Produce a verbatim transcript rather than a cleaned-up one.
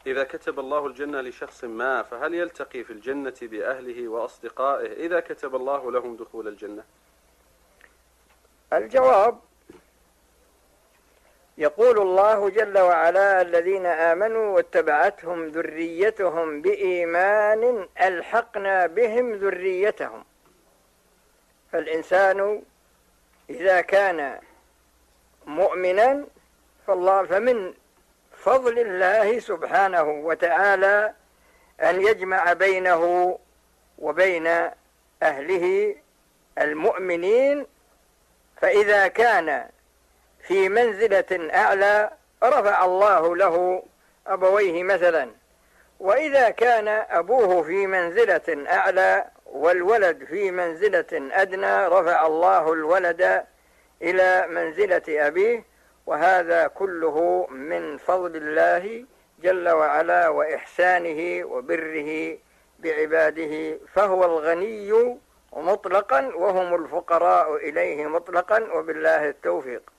إذا كتب الله الجنة لشخص ما فهل يلتقي في الجنة بأهله وأصدقائه إذا كتب الله لهم دخول الجنة؟ الجواب: يقول الله جل وعلا: الذين آمنوا واتبعتهم ذريتهم بإيمان ألحقنا بهم ذريتهم. فالإنسان إذا كان مؤمنا فالله فمن فضل الله سبحانه وتعالى أن يجمع بينه وبين أهله المؤمنين، فإذا كان في منزلة أعلى رفع الله له أبويه مثلا، وإذا كان أبوه في منزلة أعلى والولد في منزلة أدنى رفع الله الولد إلى منزلة أبيه. وهذا كله من فضل الله جل وعلا وإحسانه وبره بعباده، فهو الغني مطلقا وهم الفقراء إليه مطلقا، وبالله التوفيق.